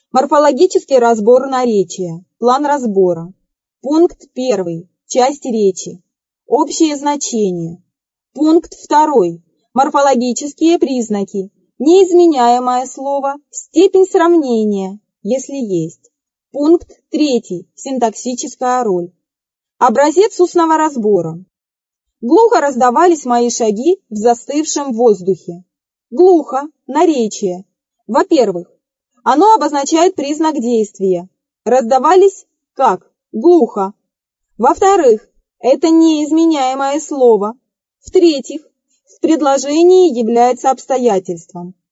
Морфологический разбор наречия. План разбора. Пункт 1. Часть речи. Общее значение. Пункт 2. Морфологические признаки. Неизменяемое слово. Степень сравнения, если есть. Пункт 3. Синтаксическая роль. Образец устного разбора. Глухо раздавались мои шаги в застывшем воздухе. Глухо. Наречие. Во-первых, оно обозначает признак действия. Раздавались как? Глухо. Во-вторых, это неизменяемое слово. В-третьих, в предложении является обстоятельством.